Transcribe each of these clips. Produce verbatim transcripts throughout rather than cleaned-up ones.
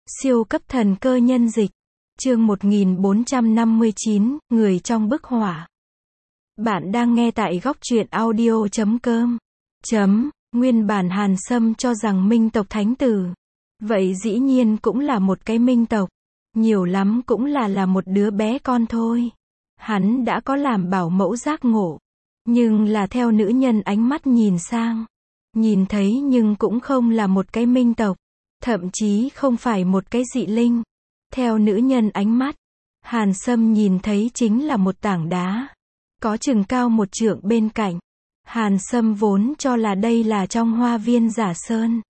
Siêu cấp thần cơ nhân dịch. Chương một nghìn bốn trăm năm mươi chín, người trong bức họa. Bạn đang nghe tại góc truyện audio chấm com. Chấm, nguyên bản Hàn Sâm cho rằng minh tộc thánh tử. Vậy dĩ nhiên cũng là một cái minh tộc. Nhiều lắm cũng là là một đứa bé con thôi. Hắn đã có làm bảo mẫu giác ngộ. Nhưng là theo nữ nhân ánh mắt nhìn sang. Nhìn thấy nhưng cũng không là một cái minh tộc. Thậm chí không phải một cái dị linh. Theo nữ nhân ánh mắt, Hàn Sâm nhìn thấy chính là một tảng đá. Có chừng cao một trượng bên cạnh. Hàn Sâm vốn cho là đây là trong hoa viên giả sơn.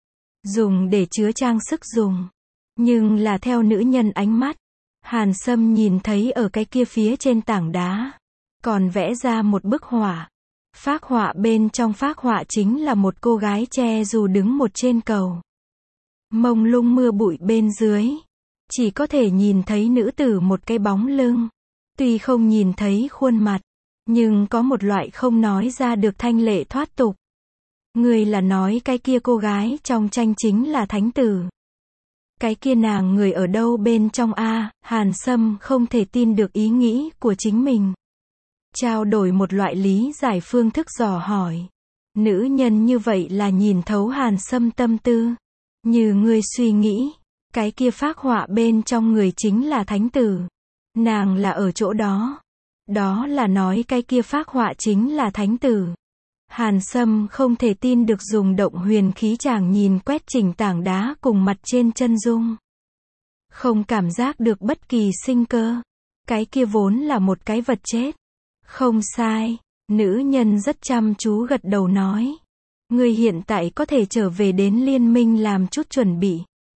Dùng để chứa trang sức dùng. Nhưng là theo nữ nhân ánh mắt, Hàn Sâm nhìn thấy ở cái kia phía trên tảng đá. Còn vẽ ra một bức họa. Phác họa bên trong phác họa chính là một cô gái che dù đứng một trên cầu. Mông lung mưa bụi bên dưới. Chỉ có thể nhìn thấy nữ tử một cái bóng lưng. Tuy không nhìn thấy khuôn mặt. Nhưng có một loại không nói ra được thanh lệ thoát tục. Người là nói cái kia cô gái trong tranh chính là thánh tử. Cái kia nàng người ở đâu bên trong a? Hàn Sâm không thể tin được ý nghĩ của chính mình. Trao đổi một loại lý giải phương thức dò hỏi. Nữ nhân như vậy là nhìn thấu Hàn Sâm tâm tư. Như ngươi suy nghĩ, cái kia phác họa bên trong người chính là thánh tử. Nàng là ở chỗ đó. Đó là nói cái kia phác họa chính là thánh tử. Hàn Sâm không thể tin được dùng động huyền khí chàng nhìn quét chỉnh tảng đá cùng mặt trên chân dung. Không cảm giác được bất kỳ sinh cơ. Cái kia vốn là một cái vật chết. Không sai, nữ nhân rất chăm chú gật đầu nói. Người hiện tại có thể trở về đến liên minh làm chút chuẩn bị.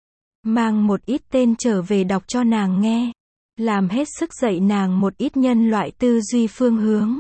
Mang một ít tên trở về đọc cho nàng nghe. Làm hết sức dạy nàng một ít nhân loại tư duy phương hướng.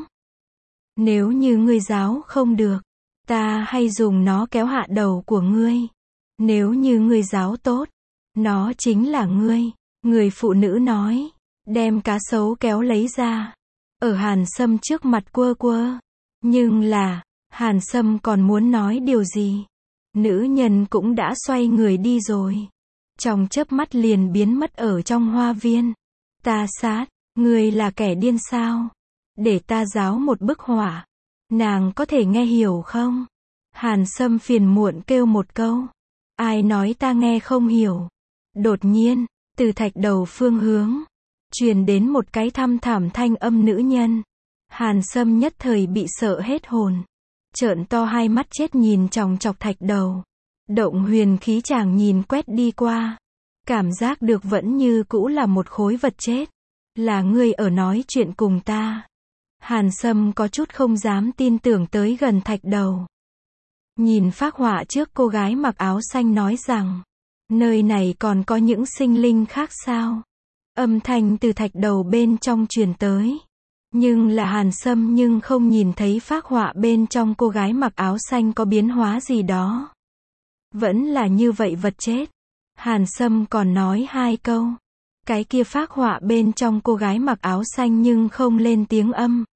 Nếu như ngươi giáo không được, ta hay dùng nó kéo hạ đầu của ngươi. Nếu như ngươi giáo tốt, nó chính là ngươi. Người phụ nữ nói, đem cá sấu kéo lấy ra. Ở Hàn Sâm trước mặt quơ quơ. Nhưng là, Hàn Sâm còn muốn nói điều gì? Nữ nhân cũng đã xoay người đi rồi. Trong chớp mắt liền biến mất ở trong hoa viên. Ta sát, ngươi là kẻ điên sao? Để ta giáo một bức họa. Nàng có thể nghe hiểu không? Hàn Sâm phiền muộn kêu một câu. Ai nói ta nghe không hiểu? Đột nhiên, từ thạch đầu phương hướng, truyền đến một cái thăm thẳm thanh âm nữ nhân. Hàn Sâm nhất thời bị sợ hết hồn. Trợn to hai mắt chết nhìn chòng chọc thạch đầu. Động huyền khí chàng nhìn quét đi qua. Cảm giác được vẫn như cũ là một khối vật chết. Là ngươi ở nói chuyện cùng ta. Hàn Sâm có chút không dám tin tưởng tới gần thạch đầu. Nhìn phác họa trước cô gái mặc áo xanh nói rằng. Nơi này còn có những sinh linh khác sao? Âm thanh từ thạch đầu bên trong truyền tới. Nhưng là Hàn Sâm nhưng không nhìn thấy phác họa bên trong cô gái mặc áo xanh có biến hóa gì đó. Vẫn là như vậy vật chết. Hàn Sâm còn nói hai câu. Cái kia phác họa bên trong cô gái mặc áo xanh nhưng không lên tiếng âm.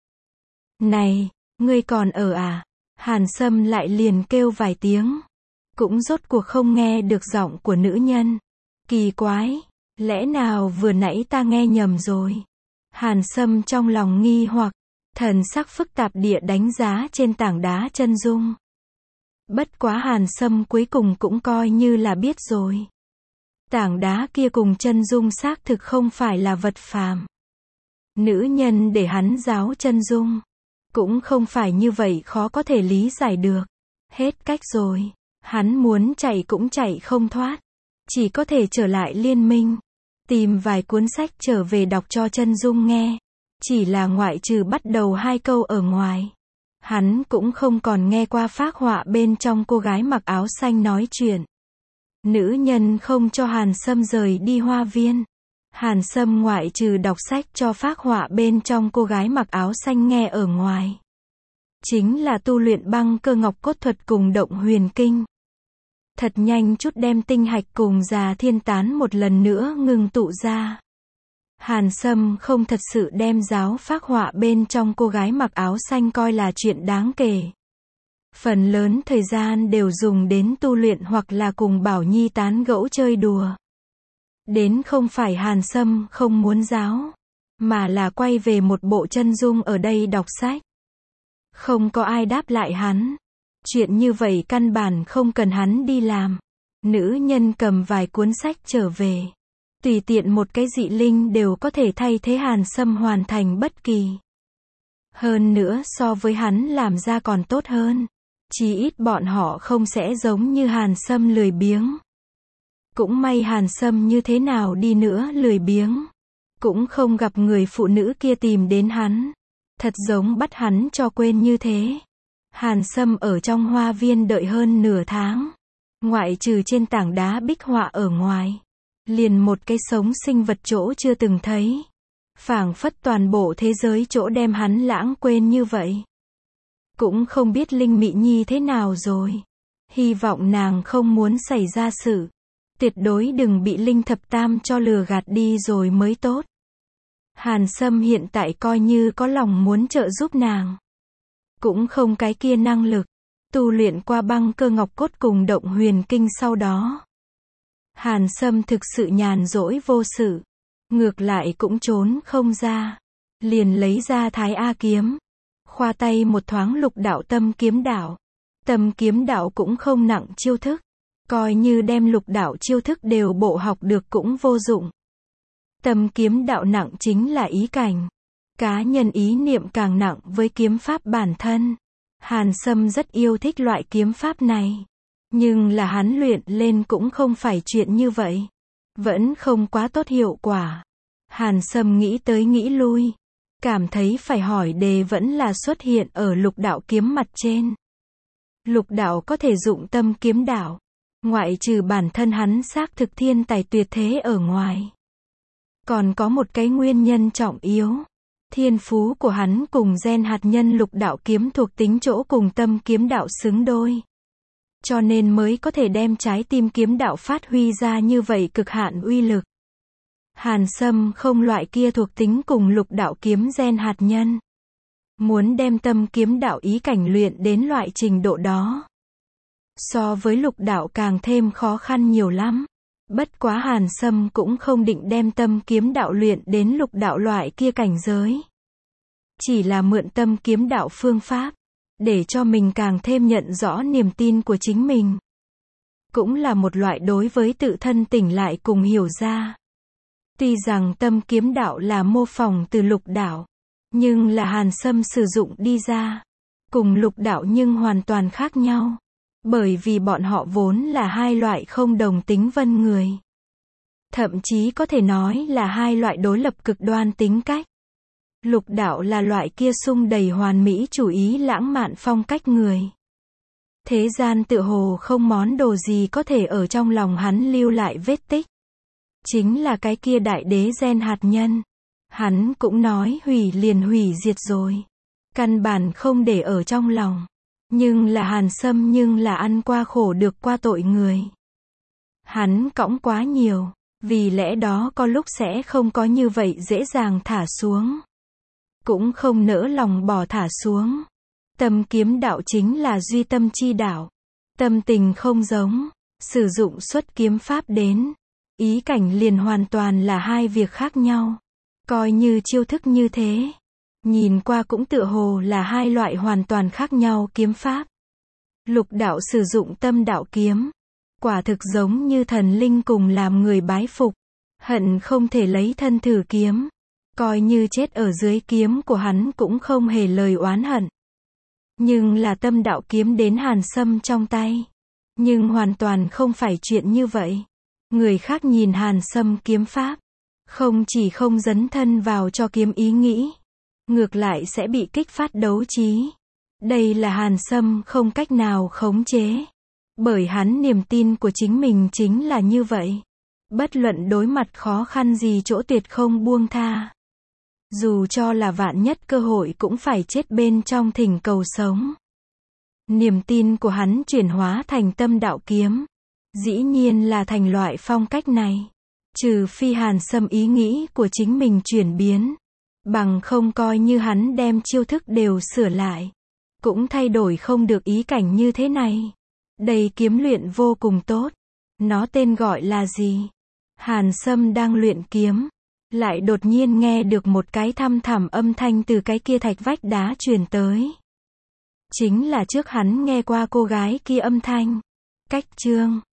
Này, ngươi còn ở à? Hàn Sâm lại liền kêu vài tiếng. Cũng rốt cuộc không nghe được giọng của nữ nhân. Kỳ quái, lẽ nào vừa nãy ta nghe nhầm rồi? Hàn Sâm trong lòng nghi hoặc, thần sắc phức tạp địa đánh giá trên tảng đá chân dung. Bất quá Hàn Sâm cuối cùng cũng coi như là biết rồi. Tảng đá kia cùng chân dung xác thực không phải là vật phàm. Nữ nhân để hắn giáo chân dung. Cũng không phải như vậy khó có thể lý giải được. Hết cách rồi. Hắn muốn chạy cũng chạy không thoát. Chỉ có thể trở lại liên minh. Tìm vài cuốn sách trở về đọc cho chân dung nghe. Chỉ là ngoại trừ bắt đầu hai câu ở ngoài. Hắn cũng không còn nghe qua phác họa bên trong cô gái mặc áo xanh nói chuyện. Nữ nhân không cho Hàn Sâm rời đi hoa viên. Hàn Sâm ngoại trừ đọc sách cho phác họa bên trong cô gái mặc áo xanh nghe ở ngoài. Chính là tu luyện băng cơ ngọc cốt thuật cùng động huyền kinh. Thật nhanh chút đem tinh hạch cùng già thiên tán một lần nữa ngừng tụ ra. Hàn Sâm không thật sự đem giáo phác họa bên trong cô gái mặc áo xanh coi là chuyện đáng kể. Phần lớn thời gian đều dùng đến tu luyện hoặc là cùng Bảo Nhi tán gẫu chơi đùa. Đến không phải Hàn Sâm không muốn giáo, mà là quay về một bộ chân dung ở đây đọc sách. Không có ai đáp lại hắn. Chuyện như vậy căn bản không cần hắn đi làm. Nữ nhân cầm vài cuốn sách trở về. Tùy tiện một cái dị linh đều có thể thay thế Hàn Sâm hoàn thành bất kỳ. Hơn nữa so với hắn làm ra còn tốt hơn. Chí ít bọn họ không sẽ giống như Hàn Sâm lười biếng. Cũng may Hàn Sâm như thế nào đi nữa lười biếng. Cũng không gặp người phụ nữ kia tìm đến hắn. Thật giống bắt hắn cho quên như thế. Hàn Sâm ở trong hoa viên đợi hơn nửa tháng. Ngoại trừ trên tảng đá bích họa ở ngoài. Liền một cái sống sinh vật chỗ chưa từng thấy. Phảng phất toàn bộ thế giới chỗ đem hắn lãng quên như vậy. Cũng không biết Linh Mị Nhi thế nào rồi. Hy vọng nàng không muốn xảy ra sự. Tuyệt đối đừng bị Linh Thập Tam cho lừa gạt đi rồi mới tốt. Hàn Sâm hiện tại coi như có lòng muốn trợ giúp nàng. Cũng không cái kia năng lực. Tu luyện qua băng cơ ngọc cốt cùng động huyền kinh sau đó. Hàn Sâm thực sự nhàn rỗi vô sự. Ngược lại cũng trốn không ra. Liền lấy ra Thái A kiếm. Khoa tay một thoáng lục đạo tâm kiếm đạo. Tâm kiếm đạo cũng không nặng chiêu thức. Coi như đem lục đạo chiêu thức đều bộ học được cũng vô dụng. Tâm kiếm đạo nặng chính là ý cảnh. Cá nhân ý niệm càng nặng với kiếm pháp bản thân. Hàn Sâm rất yêu thích loại kiếm pháp này. Nhưng là hắn luyện lên cũng không phải chuyện như vậy. Vẫn không quá tốt hiệu quả. Hàn Sâm nghĩ tới nghĩ lui. Cảm thấy phải hỏi đề vẫn là xuất hiện ở lục đạo kiếm mặt trên. Lục đạo có thể dụng tâm kiếm đạo. Ngoại trừ bản thân hắn xác thực thiên tài tuyệt thế ở ngoài. Còn có một cái nguyên nhân trọng yếu. Thiên phú của hắn cùng gen hạt nhân lục đạo kiếm thuộc tính chỗ cùng tâm kiếm đạo xứng đôi. Cho nên mới có thể đem trái tim kiếm đạo phát huy ra như vậy cực hạn uy lực. Hàn Sâm không loại kia thuộc tính cùng lục đạo kiếm gen hạt nhân. Muốn đem tâm kiếm đạo ý cảnh luyện đến loại trình độ đó. So với lục đạo càng thêm khó khăn nhiều lắm. Bất quá Hàn Sâm cũng không định đem tâm kiếm đạo luyện đến lục đạo loại kia cảnh giới. Chỉ là mượn tâm kiếm đạo phương pháp. Để cho mình càng thêm nhận rõ niềm tin của chính mình. Cũng là một loại đối với tự thân tỉnh lại cùng hiểu ra. Tuy rằng tâm kiếm đạo là mô phỏng từ lục đạo. Nhưng là Hàn Sâm sử dụng đi ra. Cùng lục đạo nhưng hoàn toàn khác nhau. Bởi vì bọn họ vốn là hai loại không đồng tính vân người. Thậm chí có thể nói là hai loại đối lập cực đoan tính cách. Lục đạo là loại kia sung đầy hoàn mỹ chủ ý lãng mạn phong cách người. Thế gian tựa hồ không món đồ gì có thể ở trong lòng hắn lưu lại vết tích. Chính là cái kia đại đế gen hạt nhân. Hắn cũng nói hủy liền hủy diệt rồi. Căn bản không để ở trong lòng. Nhưng là Hàn Sâm nhưng là ăn qua khổ được qua tội người. Hắn cõng quá nhiều. Vì lẽ đó có lúc sẽ không có như vậy dễ dàng thả xuống. Cũng không nỡ lòng bỏ thả xuống. Tâm kiếm đạo chính là duy tâm chi đạo. Tâm tình không giống. Sử dụng xuất kiếm pháp đến. Ý cảnh liền hoàn toàn là hai việc khác nhau. Coi như chiêu thức như thế. Nhìn qua cũng tựa hồ là hai loại hoàn toàn khác nhau kiếm pháp. Lục đạo sử dụng tâm đạo kiếm. Quả thực giống như thần linh cùng làm người bái phục. Hận không thể lấy thân thử kiếm. Coi như chết ở dưới kiếm của hắn cũng không hề lời oán hận. Nhưng là tâm đạo kiếm đến Hàn Sâm trong tay. Nhưng hoàn toàn không phải chuyện như vậy. Người khác nhìn Hàn Sâm kiếm pháp. Không chỉ không dấn thân vào cho kiếm ý nghĩ. Ngược lại sẽ bị kích phát đấu trí. Đây là Hàn Sâm không cách nào khống chế. Bởi hắn niềm tin của chính mình chính là như vậy. Bất luận đối mặt khó khăn gì chỗ tuyệt không buông tha. Dù cho là vạn nhất cơ hội cũng phải chết bên trong thỉnh cầu sống. Niềm tin của hắn chuyển hóa thành tâm đạo kiếm. Dĩ nhiên là thành loại phong cách này. Trừ phi Hàn Sâm ý nghĩ của chính mình chuyển biến. Bằng không coi như hắn đem chiêu thức đều sửa lại. Cũng thay đổi không được ý cảnh như thế này. Đây kiếm luyện vô cùng tốt. Nó tên gọi là gì? Hàn Sâm đang luyện kiếm, lại đột nhiên nghe được một cái thăm thẳm âm thanh từ cái kia thạch vách đá truyền tới. Chính là trước hắn nghe qua cô gái kia âm thanh. Cách chương